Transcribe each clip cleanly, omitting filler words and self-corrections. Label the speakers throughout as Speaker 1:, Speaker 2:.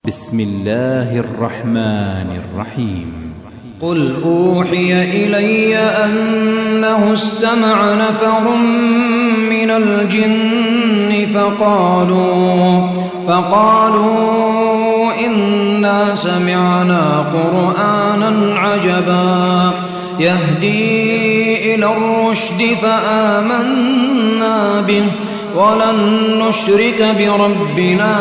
Speaker 1: بسم الله الرحمن الرحيم.
Speaker 2: قل أوحي إلي أنه استمع نفر من الجن فقالوا إنا سمعنا قرآنا عجبا يهدي إلى الرشد فآمنا به ولن نشرك بربنا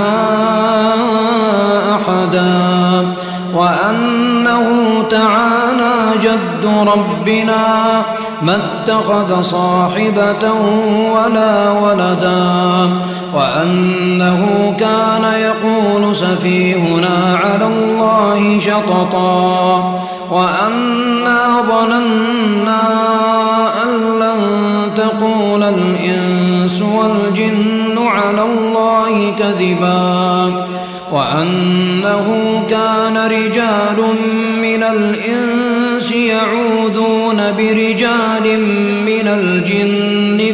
Speaker 2: أحدا وأنه تعالى جد ربنا ما اتخذ صاحبة ولا ولدا وأنه كان يقول سفيهنا على الله شططا وأنا ظننا أن لن تقول الإنس والجن على الله كذبا وأنه كان رجال من الإنس يعوذون برجال من الجن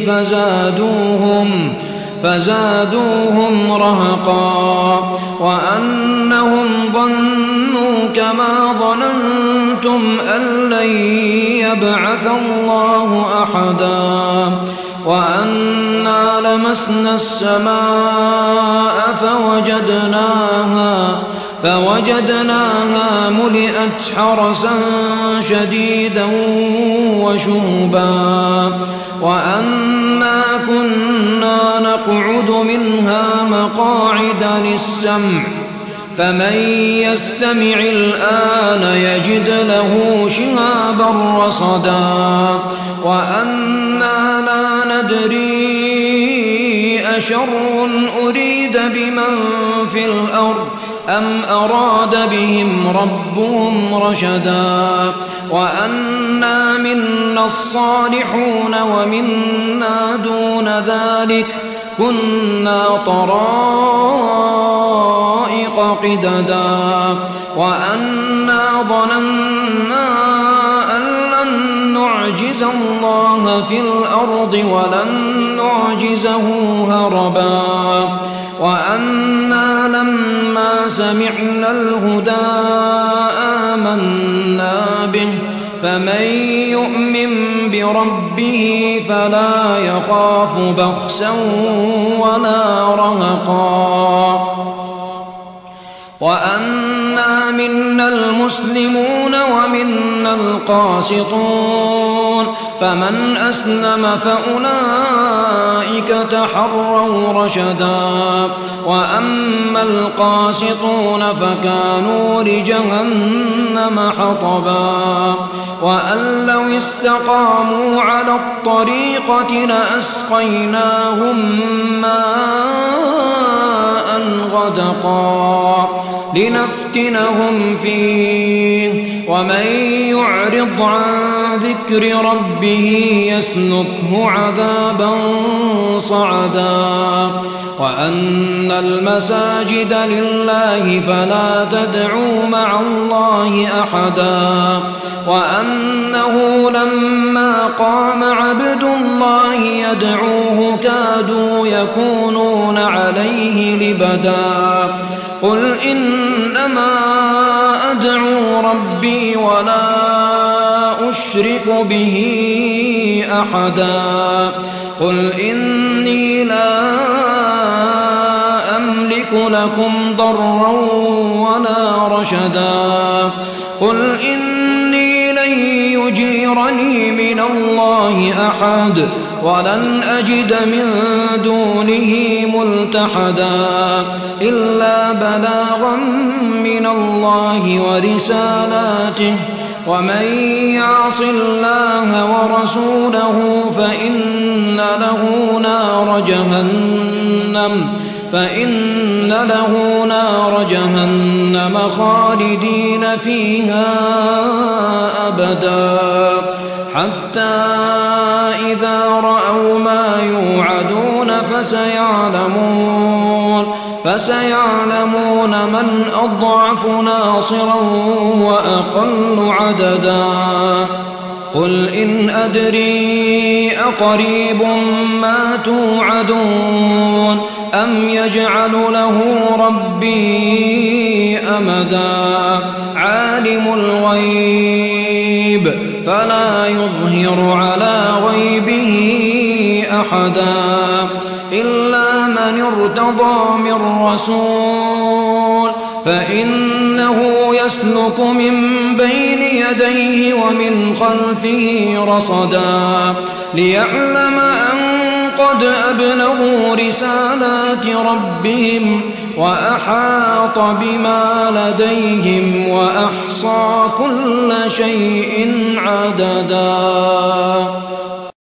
Speaker 2: فزادوهم رهقا وأنهم ظنوا كما ظننتم أن لن يبعث الله أحدا وأنا لمسنا السماء فوجدناها ملئت حرسا شديدا وشهبا وأنا كنا نقعد منها مقاعد للسمع فمن يستمع الآن يجد له شهابا رصدا وأنا لا ندري أشر أريد بمن في الأرض أم أراد بهم ربهم رشدا وأنا منا الصالحون ومنا دون ذلك كنا طرائق قددا وأنا ظننا أن لن نعجز الله في الأرض ولن نعجزه هربا وأنا لما سمعنا الهدى آمنا به فمن يؤمن بربه فلا يخاف بخسا ولا رهقا وأنا منا المسلمون ومنا القاسطون فمن أسلم فأولئك تحروا رشدا وأما القاسطون فكانوا لجهنم حطبا وأن لو استقاموا على الطريقة لأسقيناهم ماء غدقا لنفتنهم فيه ومن يعرض عن ذكر ربه يسلكه عذابا صعدا وأن المساجد لله فلا تدعوا مع الله أحدا وأنه لما قام عبد الله يدعوه كادوا يكونون عليه لبدا قل إنما أدعو ربي ولا أشرك به أحدا قل إني لا أملك لكم ضرا ولا رشدا قل إني لن يجيرني من الله أحد ولن أجد من دونه ملتحدا إلا بلاغا من الله ورسالاته ومن يعص الله ورسوله فإن له نار جهنم خالدين فيها أبدا حتى إذا رأوا ما يوعدون فسيعلمون من أضعف ناصرا وأقل عددا قل إن أدري أقريب ما توعدون أم يجعل له ربي مدى عالم الغيب فلا يظهر على غيبه أحدا إلا من ارتضى من رسول فإنه يسلك من بين يديه ومن خلفه رصدا ليعلم أن قد أبلغوا رسالات ربهم وأحاط بما لديهم وأحصى كل شيء عددا